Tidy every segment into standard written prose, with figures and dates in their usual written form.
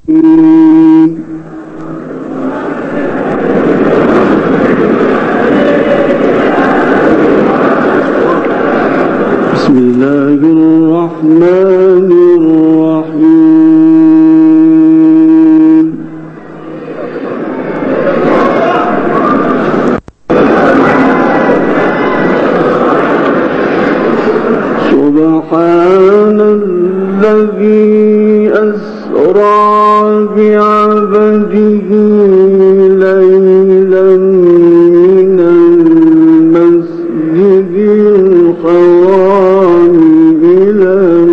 بسم الله الرحمن الرحيم. سبحان الذي أسرى بعبده ليلا من المسجد الحرام إلى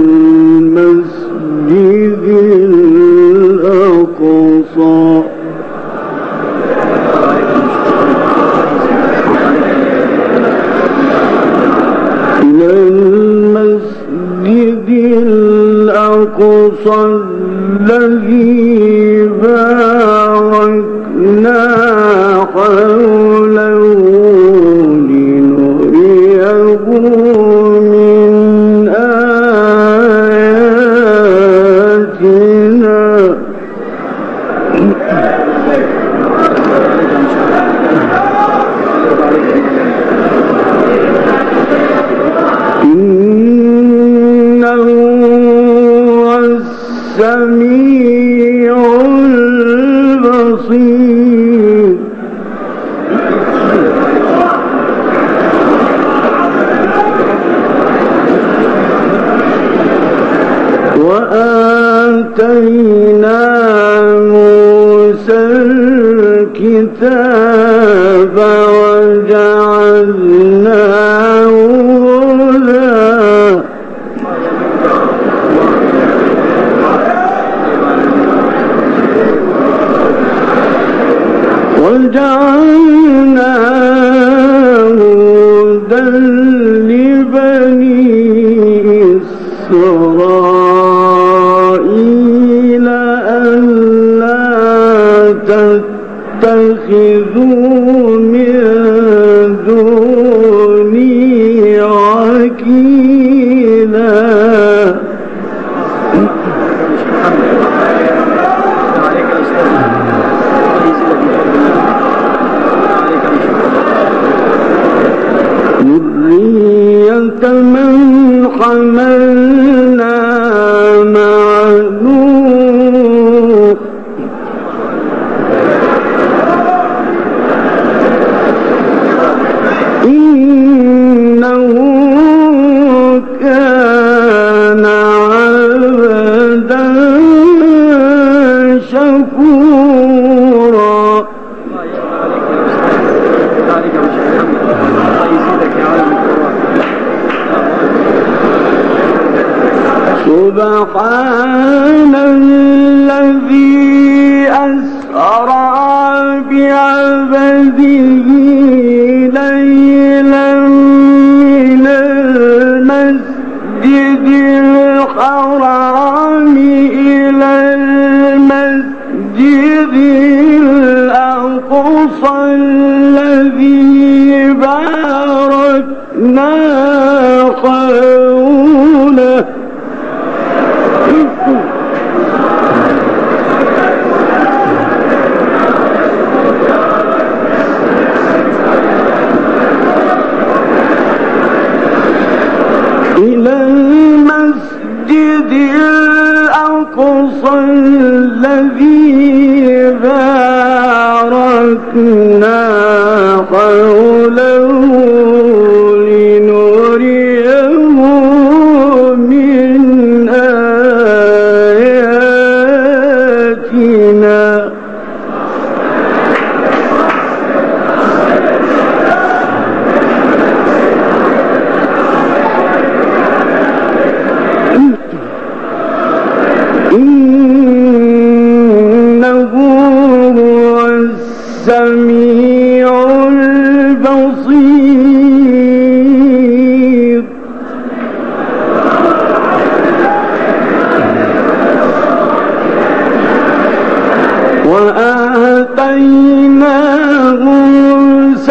المسجد الأقصى الذي باركنا حوله لنريه من آياتنا إنه السميع البصير. وآتينا موسى الكتاب وجعلناه هدى وجعلناه هدى لبني إسرائيل ألا تتخذوا من دوني وكيلا. ذرية من حملنا مع نوح إنه كان عبدا شكورا. سبحان الذي أسرى بعبده ليلا من المسجد الحرام إلى المسجد الأقصى الذي باركنا حوله إلى المسجد الأقصى الذي باركنا حوله لنريه من آياتنا إنه هو السميع البصير. وآتينا موسى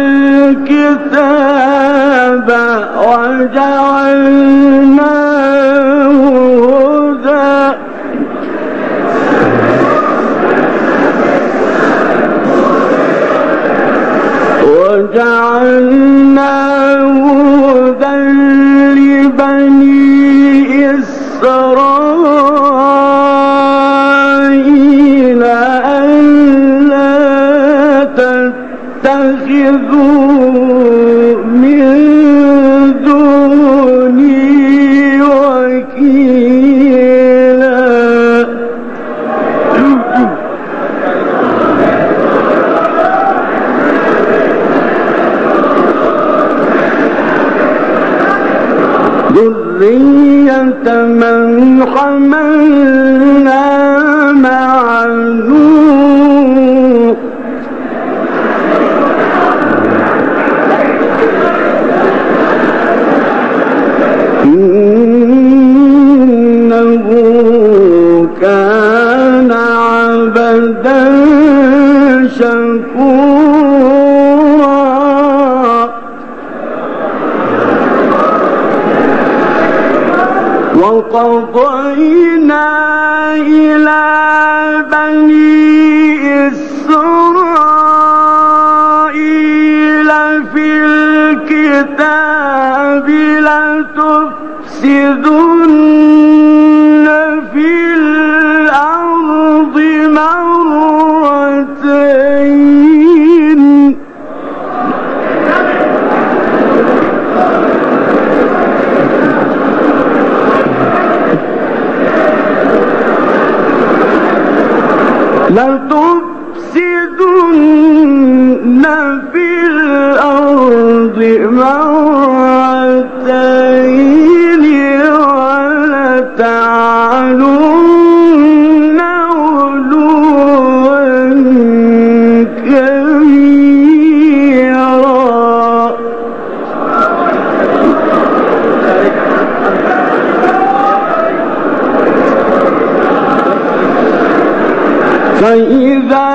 الكتاب وجعلناه هدى وجعلناه هدى لبني إسرائيل ألا تتخذوا من دوني وكيلا. ذرية من حملنا مع نوح إنه كان عبدا شكورا. وقضينا إلى بني إسرائيل في الكتاب لتفسدن في الأرض مرتين لتفسدن في الأرض مرتين ولتعلن علوا كبيرا. فإذا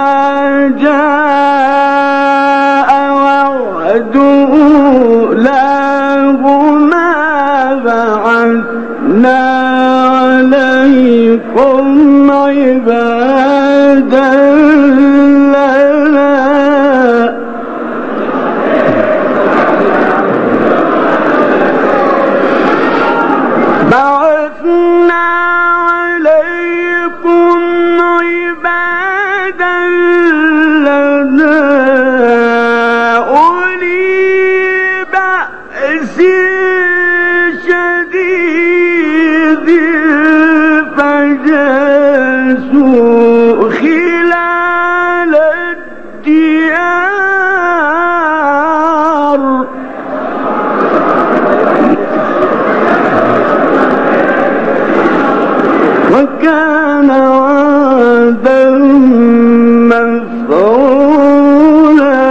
جاء وعد أولاهما بعثنا عليكم عبادا لنا أولي بأس شديد فجاسوا خلال الديار وكان وعدا مفعولا.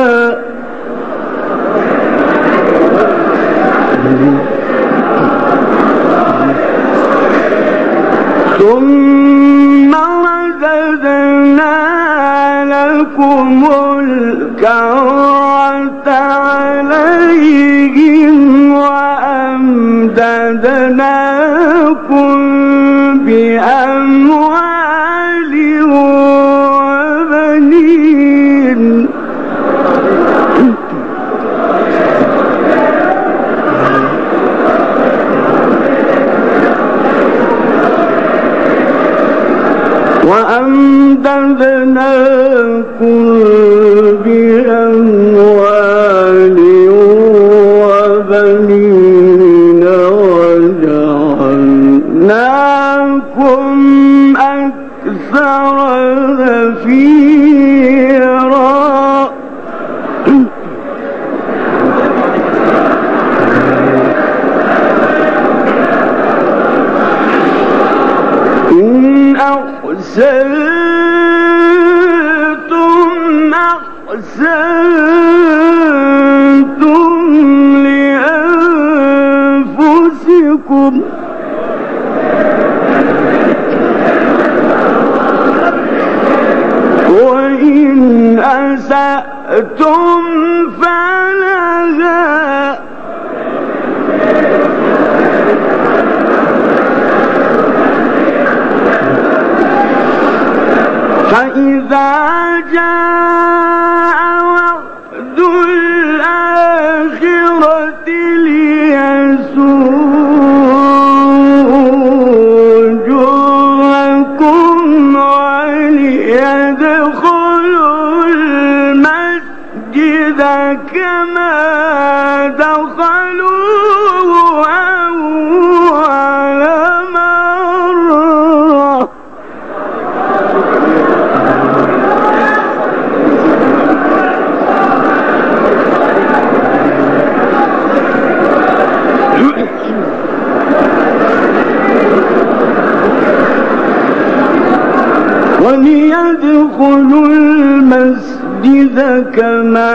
ثم رددنا لكم الكرة عليهم وأمددناكم بأموال وبنين وأمددناكم بأموال وبنين وجعلناكم أكثر نفيرا. إن أحسنتم أحسنتم لأنفسكم وإن أسأتم فلها فإذا جاء وعد وليدخلوا المسجد كما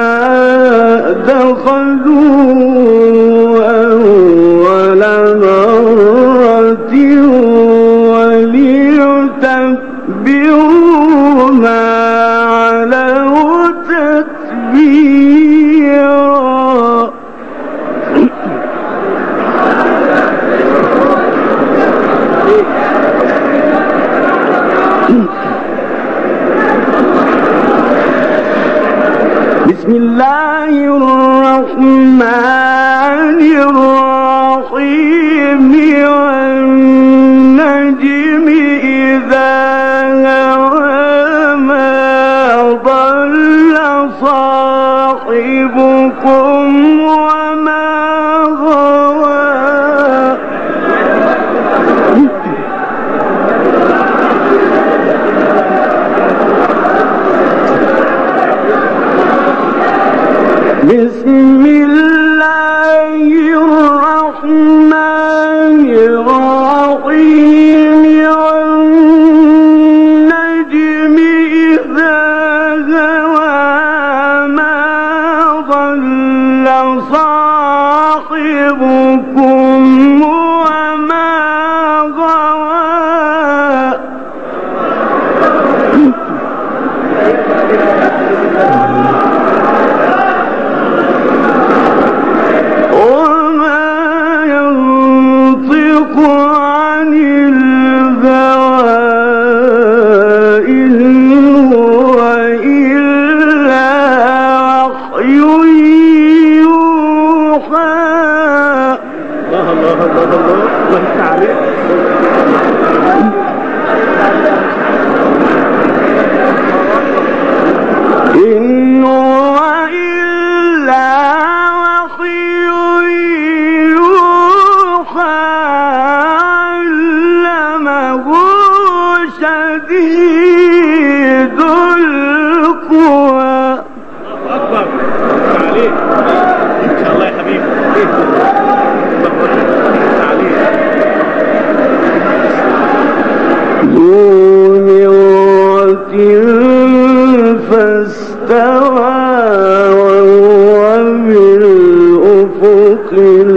دخلوا أول مرة وليتبعوا ما علوا تتبيرا. بسم الله الرحمن الرحيم والنجم إذا هوى ما ضل صاحبكم وما غوى بسم الله الرحمن الرحيم والنجم إذا هوى ما ضل صاحبكم وما غوى إن هو إلا وحي يوحى علمه شديد القوى. أكبر عليك إن شاء الله يا حبيبي. ذو مرة فاستوى وهو بالأفق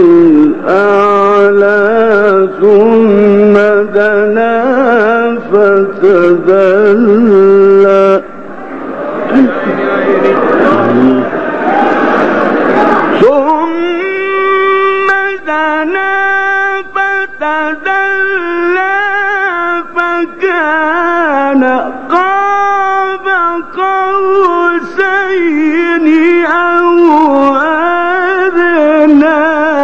الأعلى ثم دنا فتدلى ثم دنا فتدلى فكان قاب قوسين أو أدنى.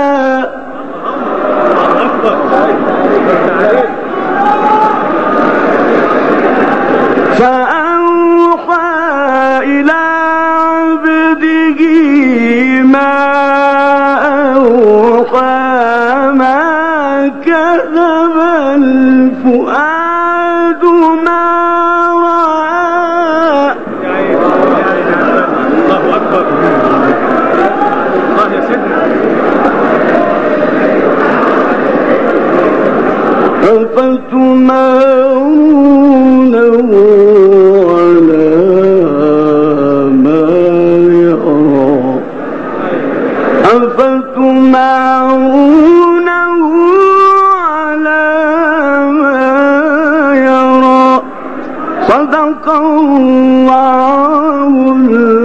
فأوحى إلى عبده ما أوحى ما كذب الفؤاد ما رأى. الله أكبر. الله يا سيدنا. أفتمارونه على ما يرى أفتمارونه على ما يرى. صدق الله